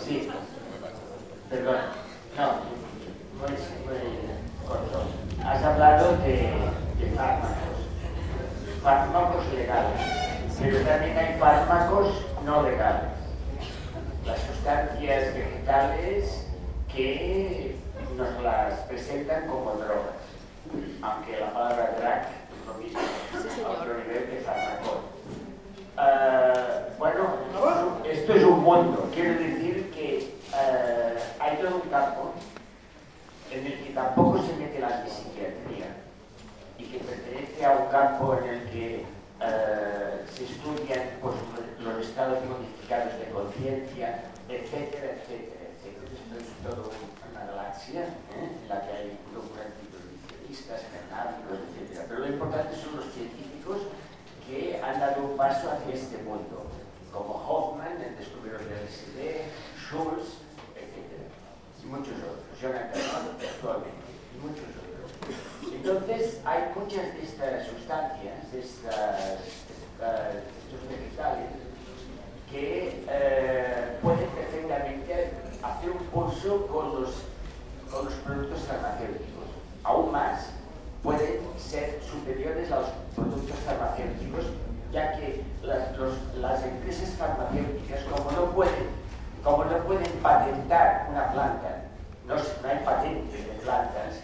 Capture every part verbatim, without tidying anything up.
Sí, perdón, no, muy, muy corto. Has hablado de, de fármacos, fármacos legales, pero también hay fármacos no legales. Las sustancias vegetales que nos las presentan como drogas, aunque la palabra drug es lo mismo, sí, a otro nivel de fármaco. Uh, bueno, esto es un mundo, quiero decir que uh, hay todo un campo en el que tampoco se mete la antipsiquiatría y que pertenece a un campo en el que uh, se estudian pues, los estados modificados de conciencia, etcétera, etcétera, etcétera. Esto es todo una galaxia ¿eh? en la que hay grupos antiprohibicionistas, canábicos, etcétera. Pero lo importante son los científicos que han dado un paso hacia este mundo, como Hoffman, el descubridor del L S D, Schultz, etcétera. Y muchos otros, Jonathan actualmente, y muchos otros. Entonces, hay muchas de estas sustancias, de estas, estas, estos vegetales, que eh, pueden perfectamente hacer un pulso con los, con los productos farmacéuticos. Aún más, pueden ser superiores a los productos farmacéuticos, ya que las, los, las empresas farmacéuticas, como no pueden, como no pueden patentar una planta, no, no hay patentes de plantas,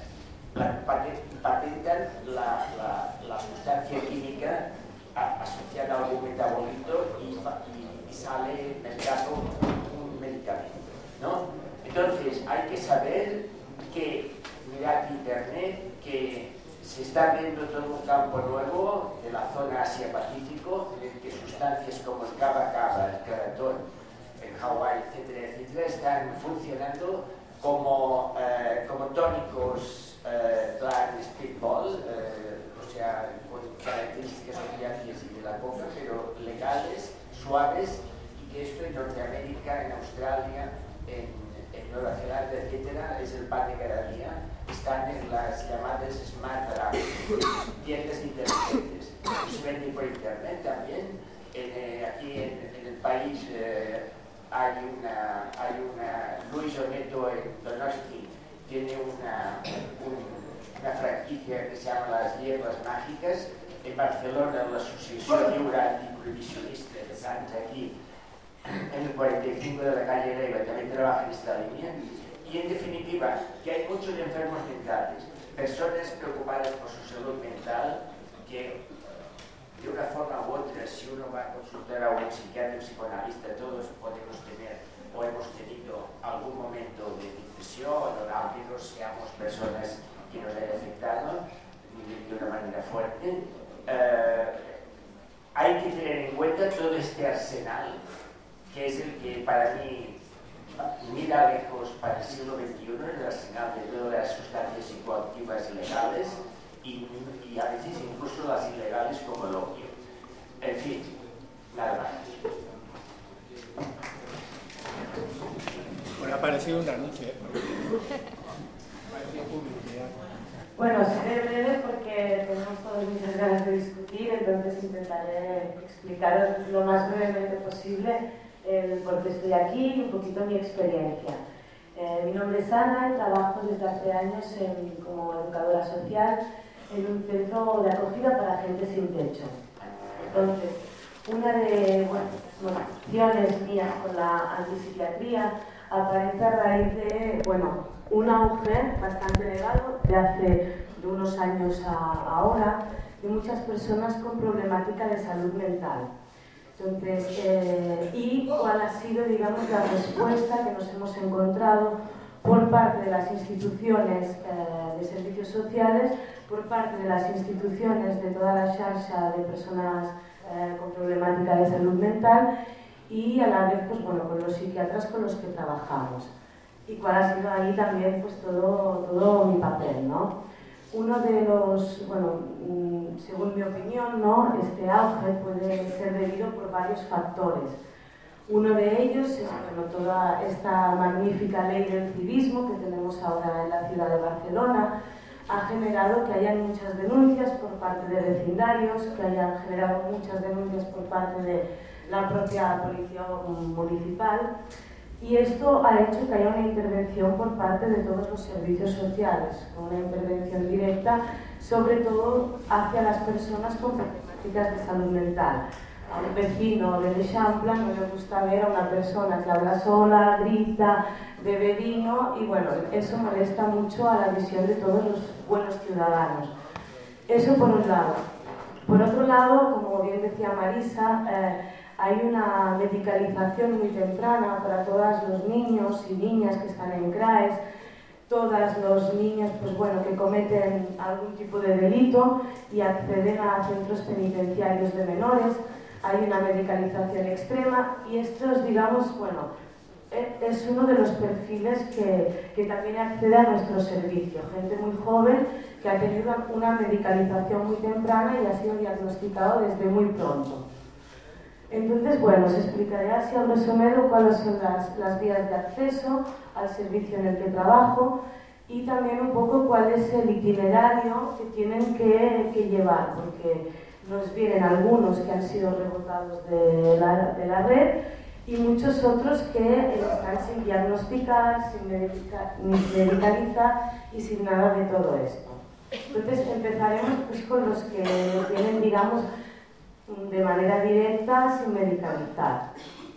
patentan la, la, la sustancia química asociada a algún metabolito y, y, y sale en el mercado un medicamento, ¿no? Entonces hay que saber que, mirad internet, que se está abriendo todo un campo nuevo de la zona Asia-Pacífico, en el que sustancias como el cava-cava, el caratón, el Hawái, etcétera, etcétera, están funcionando como, eh, como tónicos eh, plan speedball, eh, o sea, con características opiáceas y de la coca, pero legales, suaves, y que esto en Norteamérica, en Australia, en, en Nueva Zelanda, etcétera, es el pan de cada día. Están en las llamadas smart drugs, tiendas inteligentes. Se venden por internet también. En, eh, aquí en, en el país eh, hay una, hay una, Luis Oneto en Donosti tiene una, un, una franquicia que se llama Las Hierbas Mágicas. En Barcelona, la Asociación Lliure Antiprohibicionista de Sants, aquí en el cuarenta y cinco de la calle Leiva, también trabaja en esta línea. Y en definitiva, que hay muchos enfermos mentales, personas preocupadas por su salud mental, que de una forma u otra, si uno va a consultar a un psiquiatra, un psicoanalista, todos podemos tener o hemos tenido algún momento de depresión, o al menos seamos personas que nos haya afectado de una manera fuerte. Eh, hay que tener en cuenta todo este arsenal, que es el que para mí mira lejos para el siglo veintiuno, el arsenal de todas las sustancias psicoactivas legales y, y a veces incluso las ilegales como el opio. En fin, nada más. Bueno, ha aparecido un anuncio, ¿eh? publicidad. Bueno, seré breve porque tenemos todas muchas ganas de discutir, entonces intentaré explicaros lo más brevemente posible el por qué estoy aquí y un poquito mi experiencia. Eh, mi nombre es Ana y trabajo desde hace años en, como educadora social en un centro de acogida para gente sin techo. Entonces, una de bueno, las motivaciones mías con la antipsiquiatría aparece a raíz de bueno, un auge bastante elevado de hace de unos años a ahora de muchas personas con problemática de salud mental. Entonces, eh, ¿y cuál ha sido, digamos, la respuesta que nos hemos encontrado por parte de las instituciones eh, de servicios sociales, por parte de las instituciones de toda la xarxa de personas eh, con problemática de salud mental y a la vez, pues bueno, con los psiquiatras con los que trabajamos? Y cuál ha sido ahí también, pues todo, todo mi papel, ¿no? Uno de los, bueno, según mi opinión, ¿no? Este auge puede ser debido por varios factores. Uno de ellos es bueno, toda esta magnífica ley del civismo que tenemos ahora en la ciudad de Barcelona. Ha generado que hayan muchas denuncias por parte de vecindarios, que hayan generado muchas denuncias por parte de la propia policía municipal. Y esto ha hecho que haya una intervención por parte de todos los servicios sociales, una intervención directa, sobre todo hacia las personas con problemáticas de salud mental. A un vecino de L'Eixample no le gusta ver a una persona que habla sola, grita, bebe vino, y bueno, eso molesta mucho a la visión de todos los buenos ciudadanos. Eso por un lado. Por otro lado, como bien decía Marisa, eh, hay una medicalización muy temprana para todos los niños y niñas que están en C R A E S, todos los niños pues bueno, que cometen algún tipo de delito y acceden a centros penitenciarios de menores. Hay una medicalización extrema y esto es, digamos, bueno, es uno de los perfiles que, que también accede a nuestro servicio. Gente muy joven que ha tenido una medicalización muy temprana y ha sido diagnosticado desde muy pronto. Entonces, bueno, os explicaré así a grosso modo cuáles son las, las vías de acceso al servicio en el que trabajo y también un poco cuál es el itinerario que tienen que, que llevar, porque nos vienen algunos que han sido rebotados de la, de la red y muchos otros que están sin diagnosticar, sin medica, ni medicalizar y sin nada de todo esto. Entonces empezaremos pues, con los que vienen, digamos, de manera directa, sin medicalizar,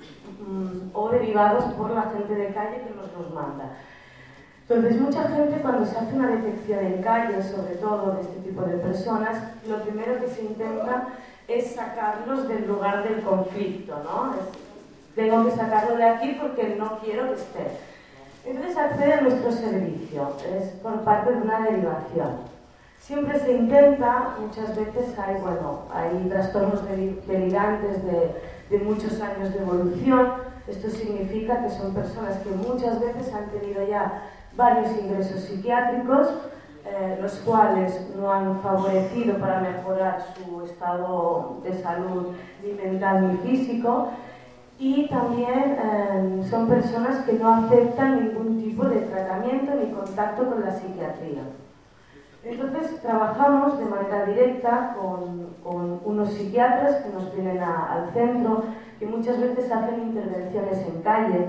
o derivados por la gente de calle que nos los manda. Entonces, mucha gente cuando se hace una detección en calle, sobre todo de este tipo de personas, lo primero que se intenta es sacarlos del lugar del conflicto, ¿no? Es, tengo que sacarlo de aquí porque no quiero que esté. Entonces accede a nuestro servicio, es por parte de una derivación. Siempre se intenta, muchas veces hay, bueno, hay trastornos delirantes de, de muchos años de evolución. Esto significa que son personas que muchas veces han tenido ya varios ingresos psiquiátricos, eh, los cuales no han favorecido para mejorar su estado de salud ni mental ni físico, y también eh, son personas que no aceptan ningún tipo de tratamiento ni contacto con la psiquiatría. Entonces trabajamos de manera directa con, con unos psiquiatras que nos vienen a, al centro, que muchas veces hacen intervenciones en calle.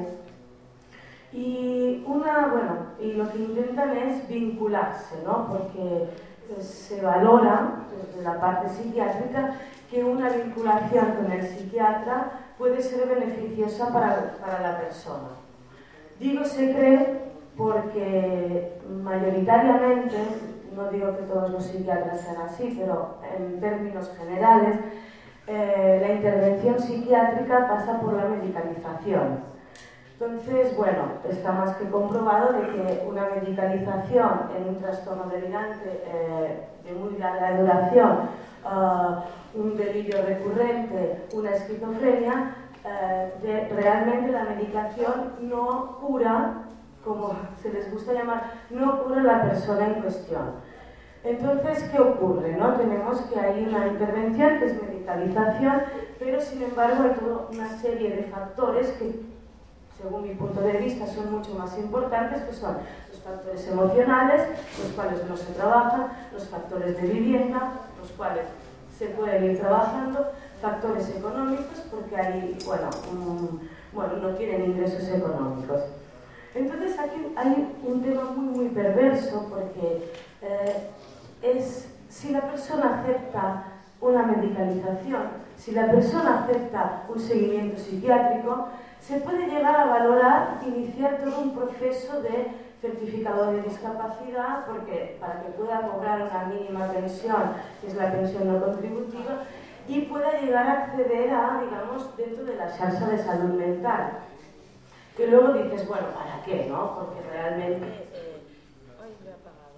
Y, una, bueno, y lo que intentan es vincularse, ¿no? Porque pues, se valora desde la parte psiquiátrica que una vinculación con el psiquiatra puede ser beneficiosa para, para la persona. Digo se cree porque mayoritariamente, no digo que todos los psiquiatras sean así, pero en términos generales, eh, la intervención psiquiátrica pasa por la medicalización. Entonces, bueno, está más que comprobado de que una medicalización en un trastorno delirante eh, de muy larga duración, uh, un delirio recurrente, una esquizofrenia, eh, de, realmente la medicación no cura, como se les gusta llamar, no cura a la persona en cuestión. Entonces, ¿qué ocurre? ¿No? Tenemos que hay una intervención que es medicalización, pero sin embargo hay toda una serie de factores que, según mi punto de vista, son mucho más importantes, que son los factores emocionales, los cuales no se trabajan, los factores de vivienda, los cuales se pueden ir trabajando, factores económicos, porque hay, bueno, um, bueno, no tienen ingresos económicos. Entonces aquí hay un tema muy, muy perverso, porque eh, es si la persona acepta una medicalización, si la persona acepta un seguimiento psiquiátrico, se puede llegar a valorar, iniciar todo un proceso de certificado de discapacidad, porque para que pueda cobrar una mínima pensión, que es la pensión no contributiva, y pueda llegar a acceder a, digamos, dentro de la xarxa de salud mental. Que luego dices, bueno, ¿para qué, no? Porque realmente... Eh... Ay, me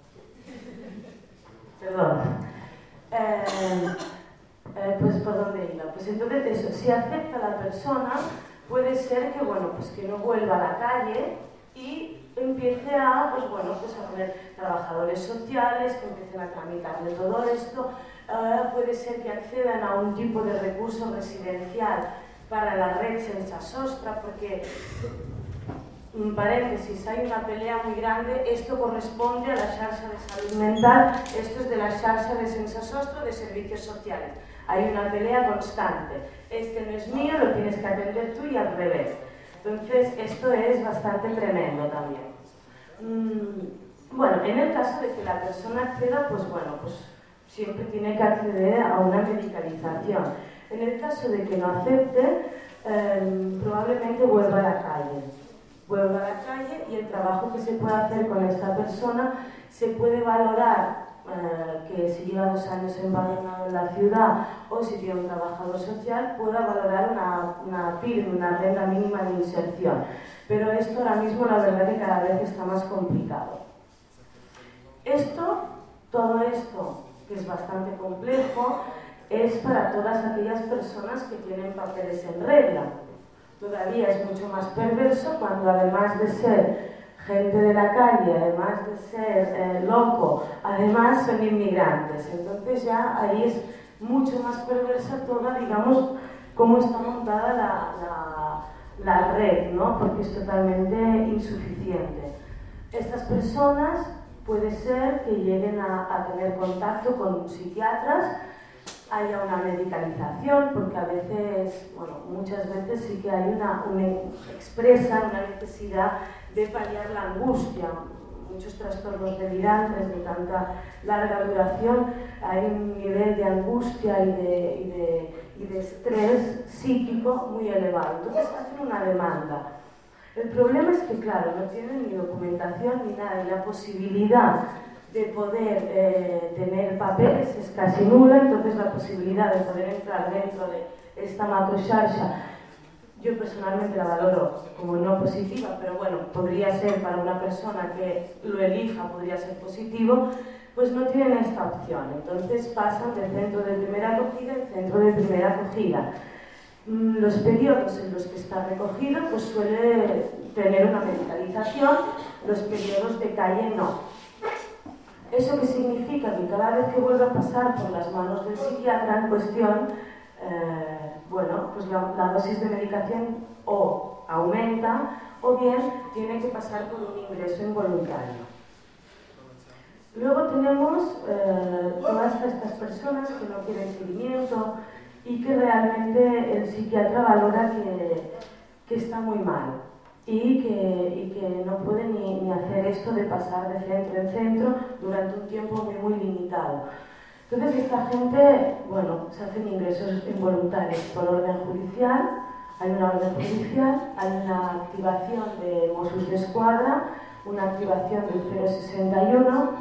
he apagado. Perdón. Eh, eh, pues, ¿por dónde iba? Pues entonces eso, si acepta la persona, puede ser que, bueno, pues que no vuelva a la calle y empiece a, pues bueno, pues a poner trabajadores sociales que empiecen a tramitarle todo esto. Uh, puede ser que accedan a un tipo de recurso residencial para la red Sense Sostre, porque, en paréntesis, hay una pelea muy grande, esto corresponde a la xarxa de salud mental, esto es de la xarxa de Sense Sostre de servicios sociales. Hay una pelea constante. Este no es mío, lo tienes que atender tú y al revés. Entonces, esto es bastante tremendo también. Mm, bueno, en el caso de que la persona acceda, pues bueno, pues siempre tiene que acceder a una medicalización. En el caso de que no acepte, eh, probablemente vuelva a la calle. Vuelva a la calle y el trabajo que se puede hacer con esta persona se puede valorar eh, que si lleva dos años empadronado en la ciudad o si tiene un trabajador social, pueda valorar una, una P I R, una renta mínima de inserción. Pero esto ahora mismo la verdad que cada vez está más complicado. Esto, todo esto, que es bastante complejo, es para todas aquellas personas que tienen papeles en regla. Todavía es mucho más perverso cuando además de ser gente de la calle, además de ser eh, loco, además son inmigrantes. Entonces ya ahí es mucho más perversa toda, digamos, cómo está montada la, la, la red, ¿no? Porque es totalmente insuficiente. Estas personas puede ser que lleguen a, a tener contacto con psiquiatras, haya una medicalización, porque a veces, bueno, muchas veces sí que hay una, una expresa una necesidad de paliar la angustia. Muchos trastornos delirantes de tanta larga duración, hay un nivel de angustia y de, y de, y de estrés psíquico muy elevado. Entonces hacen una demanda. El problema es que, claro, no tienen ni documentación ni nada, y la posibilidad de poder eh, tener papeles es casi nula, entonces la posibilidad de poder entrar dentro de esta macroxarxa, yo personalmente la valoro como no positiva, pero bueno, podría ser para una persona que lo elija, podría ser positivo, pues no tienen esta opción. Entonces pasan de centro de primera acogida en centro de primera acogida. Los periodos en los que está recogido pues suele tener una medicalización, los periodos de calle no. ¿Eso qué significa? Que cada vez que vuelva a pasar por las manos del psiquiatra en cuestión, eh, bueno, pues la, la dosis de medicación o aumenta o bien tiene que pasar por un ingreso involuntario. Luego tenemos eh, todas estas personas que no quieren seguimiento y que realmente el psiquiatra valora que, que está muy mal. Y que, y que no puede ni, ni hacer esto de pasar de centro en centro durante un tiempo muy, muy limitado. Entonces esta gente, bueno, se hacen ingresos involuntarios por orden judicial, hay una orden judicial, hay una activación de Mossos d'Esquadra, una activación del cero sesenta y uno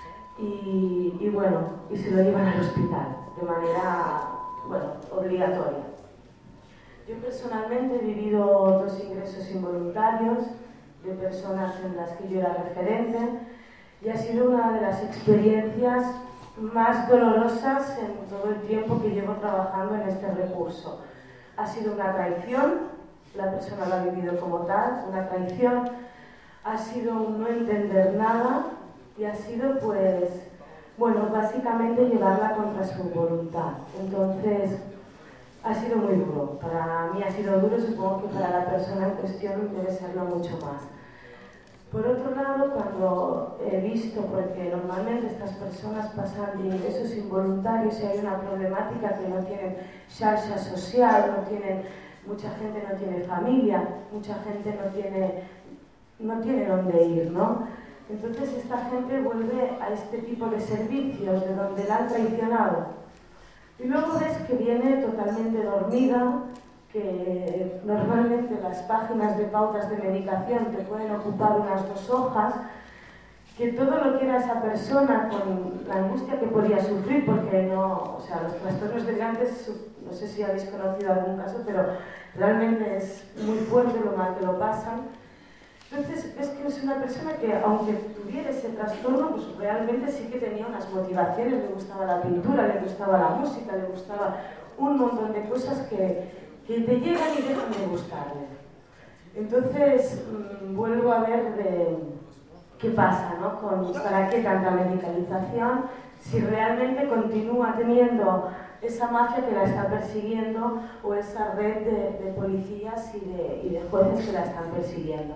y, y bueno, y se lo llevan al hospital de manera, bueno, obligatoria. Yo personalmente he vivido dos ingresos involuntarios de personas en las que yo era referente y ha sido una de las experiencias más dolorosas en todo el tiempo que llevo trabajando en este recurso. Ha sido una traición, la persona lo ha vivido como tal, una traición, ha sido un no entender nada y ha sido, pues, bueno, básicamente llevarla contra su voluntad. Entonces, ha sido muy duro. Para mí ha sido duro, supongo que para la persona en cuestión debe serlo mucho más. Por otro lado, cuando he visto, porque normalmente estas personas pasan de ingresos involuntarios y hay una problemática que no tienen xarxa social, no tienen, mucha gente no tiene familia, mucha gente no tiene, no tiene dónde ir, ¿no? Entonces esta gente vuelve a este tipo de servicios de donde la han traicionado. Y luego ves que viene totalmente dormida, que normalmente las páginas de pautas de medicación te pueden ocupar unas dos hojas, que todo lo que era esa persona con la angustia que podía sufrir, porque no, o sea, los trastornos delirantes, no sé si habéis conocido algún caso, pero realmente es muy fuerte lo mal que lo pasan. Entonces es que es una persona que, aunque tuviera ese trastorno, pues realmente sí que tenía unas motivaciones, le gustaba la pintura, le gustaba la música, le gustaba un montón de cosas que, que te llegan y dejan de gustarle. Entonces mmm, vuelvo a ver de qué pasa, ¿no? Con, ¿para qué tanta medicalización? Si realmente continúa teniendo esa mafia que la está persiguiendo o esa red de, de policías y de, y de jueces que la están persiguiendo.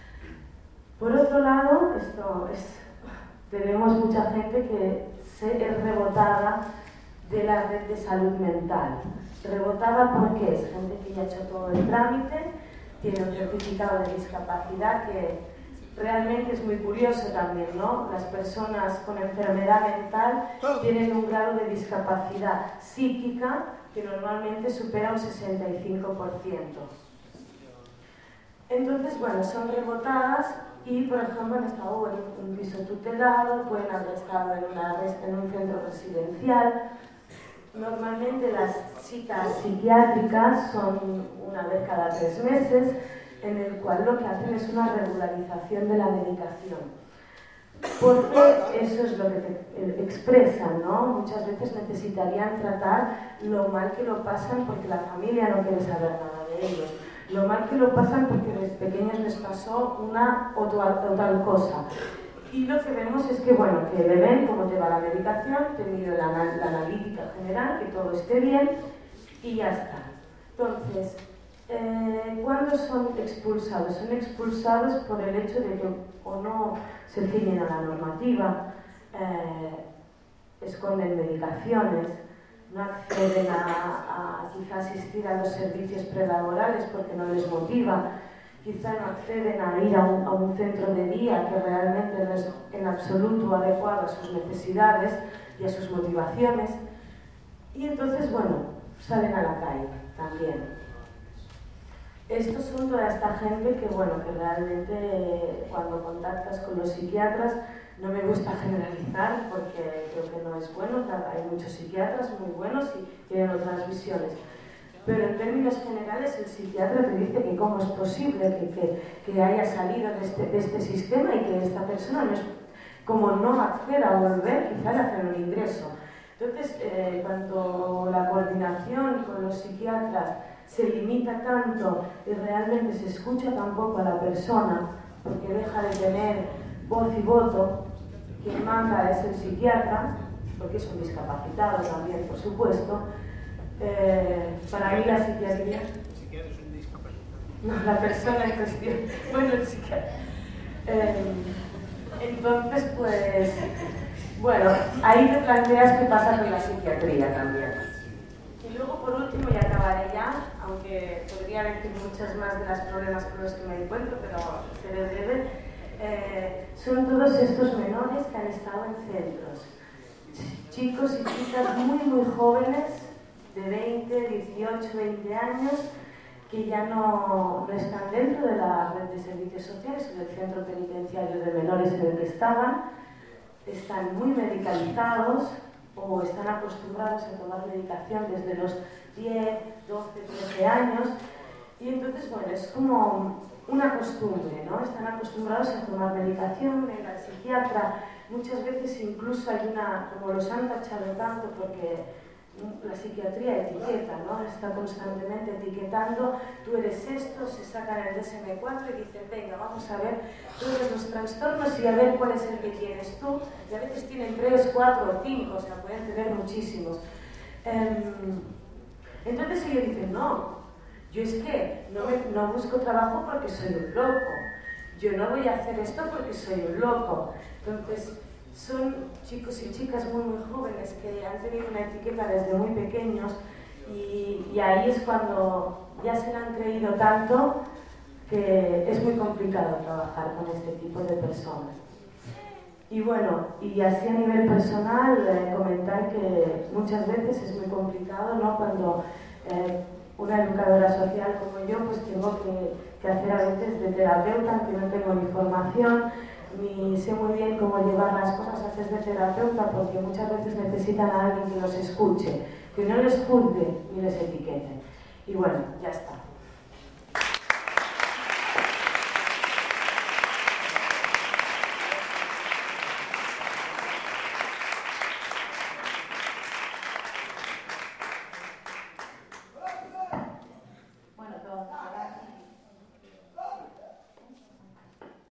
Por otro lado, esto es, tenemos mucha gente que se es rebotada de la red de salud mental. Rebotada porque es gente que ya ha hecho todo el trámite, tiene un certificado de discapacidad que realmente es muy curioso también, ¿no? Las personas con enfermedad mental tienen un grado de discapacidad psíquica que normalmente supera un sesenta y cinco por ciento. Entonces, bueno, son rebotadas y, por ejemplo, han estado en un piso tutelado, pueden haber estado en, una, en un centro residencial. Normalmente las citas psiquiátricas son una vez cada tres meses, en el cual lo que hacen es una regularización de la medicación. Porque eso es lo que te expresan, ¿no? Muchas veces necesitarían tratar lo mal que lo pasan porque la familia no quiere saber nada de ellos. Lo mal que lo pasan porque desde pequeños les pasó una o tal cosa. Y lo que vemos es que, bueno, que le ven cómo te va la medicación, te mide la, la analítica general, que todo esté bien y ya está. Entonces, eh, ¿cuándo son expulsados? Son expulsados por el hecho de que o no se ciñen a la normativa, eh, esconden medicaciones, no acceden a, a quizá asistir a los servicios prelaborales porque no les motiva, quizá no acceden a ir a un, a un centro de día que realmente no es en absoluto adecuado a sus necesidades y a sus motivaciones, y entonces, bueno, salen a la calle también. Estos son toda esta gente que, bueno, que realmente eh, cuando contactas con los psiquiatras, no me gusta generalizar porque creo que no es bueno, hay muchos psiquiatras muy buenos y tienen otras visiones. Pero en términos generales el psiquiatra te dice que cómo es posible que, que, que haya salido de este, de este sistema y que esta persona no es, como no acceda a volver, quizá le hacen un ingreso. Entonces, eh, cuando la coordinación con los psiquiatras se limita tanto y realmente se escucha tan poco a la persona, porque deja de tener voz y voto, quien manda es el psiquiatra, porque es un discapacitado también, por supuesto. Eh, para mí la psiquiatría... ¿El psiquiatra es un discapacitado? No, la persona en cuestión. Bueno, el psiquiatra. Eh, entonces, pues... Bueno, ahí te planteas qué pasa con la psiquiatría también. Y luego, por último, y acabaré ya, aunque podría decir muchas más de los problemas con los que me encuentro, pero seré breve, eh, son todos estos menores que han estado en centros. Chicos y chicas muy, muy jóvenes, de veinte, dieciocho, veinte años, que ya no, no están dentro de la red de servicios sociales o del centro penitenciario de menores en el que estaban, están muy medicalizados o están acostumbrados a tomar medicación desde los diez, doce, trece años, y entonces, bueno, es como una costumbre, ¿no? Están acostumbrados a tomar medicación, en el psiquiatra, muchas veces incluso hay una, como los han tachado tanto porque la psiquiatría etiqueta, ¿no? Está constantemente etiquetando, tú eres esto, se sacan el D S M cuatro y dicen, venga, vamos a ver todos los trastornos y a ver cuál es el que tienes tú, y a veces tienen tres, cuatro o cinco, o sea, pueden tener muchísimos. Um, entonces ellos dicen, no, yo es que no, me, no busco trabajo porque soy un loco, yo no voy a hacer esto porque soy un loco. Entonces, son chicos y chicas muy muy jóvenes que han tenido una etiqueta desde muy pequeños y, y ahí es cuando ya se lo han creído tanto que es muy complicado trabajar con este tipo de personas. Y bueno, y así a nivel personal, eh, comentar que muchas veces es muy complicado, ¿no? Cuando eh, una educadora social como yo, pues tengo que, que hacer a veces de terapeuta, que no tengo ni formación, ni sé muy bien cómo llevar las cosas antes de terapeuta, porque muchas veces necesitan a alguien que los escuche, que no les juzgue ni les etiquete. Y bueno, ya está.